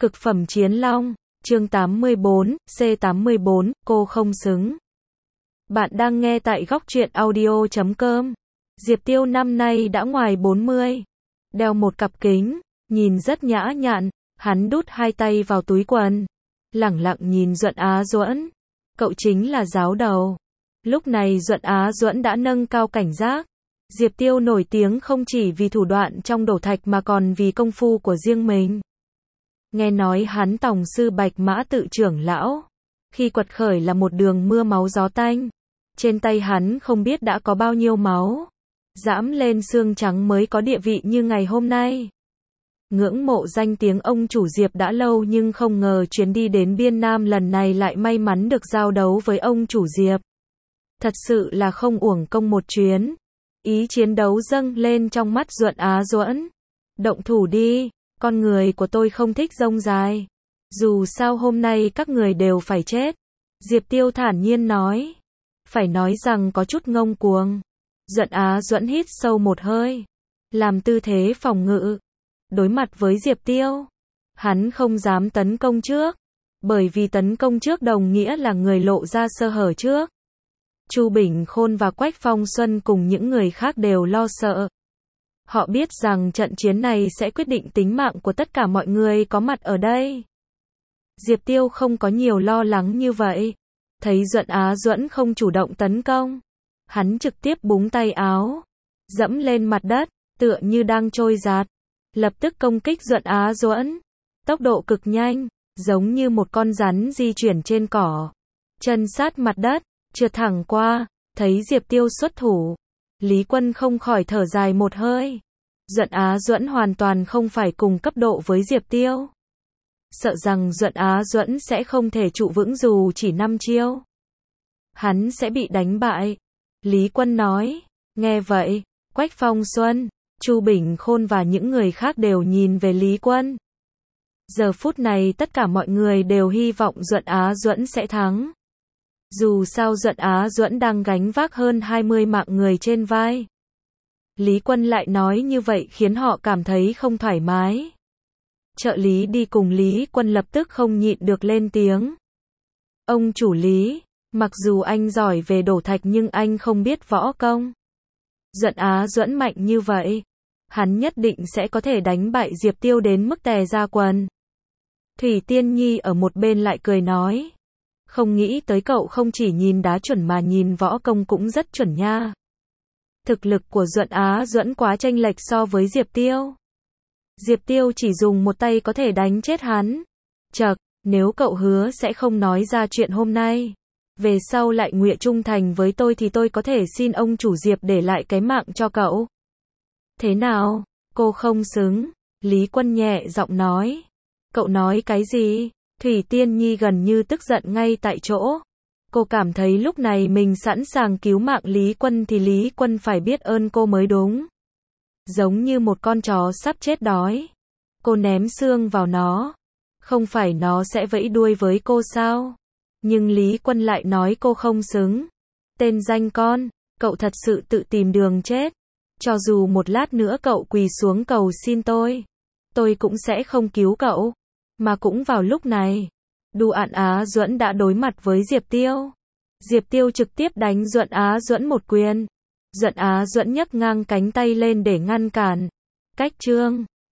Cực phẩm chiến long, chương 84, C84, cô không xứng. Bạn đang nghe tại góc truyện audio.com. Diệp Tiêu năm nay đã ngoài 40, đeo một cặp kính, nhìn rất nhã nhặn, hắn đút hai tay vào túi quần, lẳng lặng nhìn Duận Á Duẫn. Cậu chính là giáo đầu. Lúc này Duận Á Duẫn đã nâng cao cảnh giác. Diệp Tiêu nổi tiếng không chỉ vì thủ đoạn trong đổ thạch mà còn vì công phu của riêng mình. Nghe nói hắn tòng sư Bạch Mã Tự trưởng lão, khi quật khởi là một đường mưa máu gió tanh. Trên tay hắn không biết đã có bao nhiêu máu dãm lên xương trắng mới có địa vị như ngày hôm nay. Ngưỡng mộ danh tiếng ông chủ Diệp đã lâu nhưng không ngờ chuyến đi đến Biên Nam lần này lại may mắn được giao đấu với ông chủ Diệp. Thật sự là không uổng công một chuyến. Ý chiến đấu dâng lên trong mắt Duận Á Duẫn. Động thủ đi, con người của tôi không thích rông dài. Dù sao hôm nay các người đều phải chết. Diệp Tiêu thản nhiên nói. Phải nói rằng có chút ngông cuồng. Duận Á Duẫn hít sâu một hơi, làm tư thế phòng ngự. Đối mặt với Diệp Tiêu, hắn không dám tấn công trước, bởi vì tấn công trước đồng nghĩa là người lộ ra sơ hở trước. Chu Bình Khôn và Quách Phong Xuân cùng những người khác đều lo sợ. Họ biết rằng trận chiến này sẽ quyết định tính mạng của tất cả mọi người có mặt ở đây. Diệp Tiêu không có nhiều lo lắng như vậy. Thấy Duận Á Duẫn không chủ động tấn công, hắn trực tiếp búng tay áo, dẫm lên mặt đất, tựa như đang trôi giạt, lập tức công kích Duận Á Duẫn. Tốc độ cực nhanh, giống như một con rắn di chuyển trên cỏ, chân sát mặt đất, trượt thẳng qua. Thấy Diệp Tiêu xuất thủ, Lý Quân không khỏi thở dài một hơi. Duận Á Duẫn hoàn toàn không phải cùng cấp độ với Diệp Tiêu. Sợ rằng Duận Á Duẫn sẽ không thể trụ vững dù chỉ 5 chiêu. Hắn sẽ bị đánh bại. Lý Quân nói. Nghe vậy, Quách Phong Xuân, Chu Bình Khôn và những người khác đều nhìn về Lý Quân. Giờ phút này tất cả mọi người đều hy vọng Duận Á Duẫn sẽ thắng. Dù sao Duận Á Duẫn đang gánh vác hơn 20 mạng người trên vai. Lý Quân lại nói như vậy khiến họ cảm thấy không thoải mái. Trợ lý đi cùng Lý Quân lập tức không nhịn được lên tiếng. Ông chủ Lý, mặc dù anh giỏi về đổ thạch nhưng anh không biết võ công. Duận Á Duẫn mạnh như vậy, hắn nhất định sẽ có thể đánh bại Diệp Tiêu đến mức tè ra quần. Thủy Tiên Nhi ở một bên lại cười nói. Không nghĩ tới cậu không chỉ nhìn đá chuẩn mà nhìn võ công cũng rất chuẩn nha. Thực lực của Duận Á Duẫn quá chênh lệch so với Diệp Tiêu. Diệp Tiêu chỉ dùng một tay có thể đánh chết hắn. Chậc, nếu cậu hứa sẽ không nói ra chuyện hôm nay, về sau lại nguyện trung thành với tôi thì tôi có thể xin ông chủ Diệp để lại cái mạng cho cậu. Thế nào, cô không xứng? Lý Quân nhẹ giọng nói. Cậu nói cái gì? Thủy Tiên Nhi gần như tức giận ngay tại chỗ. Cô cảm thấy lúc này mình sẵn sàng cứu mạng Lý Quân thì Lý Quân phải biết ơn cô mới đúng. Giống như một con chó sắp chết đói. Cô ném xương vào nó, không phải nó sẽ vẫy đuôi với cô sao? Nhưng Lý Quân lại nói cô không xứng. Tên danh con, cậu thật sự tự tìm đường chết. Cho dù một lát nữa cậu quỳ xuống cầu xin tôi cũng sẽ không cứu cậu. Mà cũng vào lúc này, Duận Á Duẫn đã đối mặt với Diệp Tiêu. Diệp Tiêu trực tiếp đánh Duận Á Duẫn một quyền. Duận Á Duẫn nhấc ngang cánh tay lên để ngăn cản. Cách chương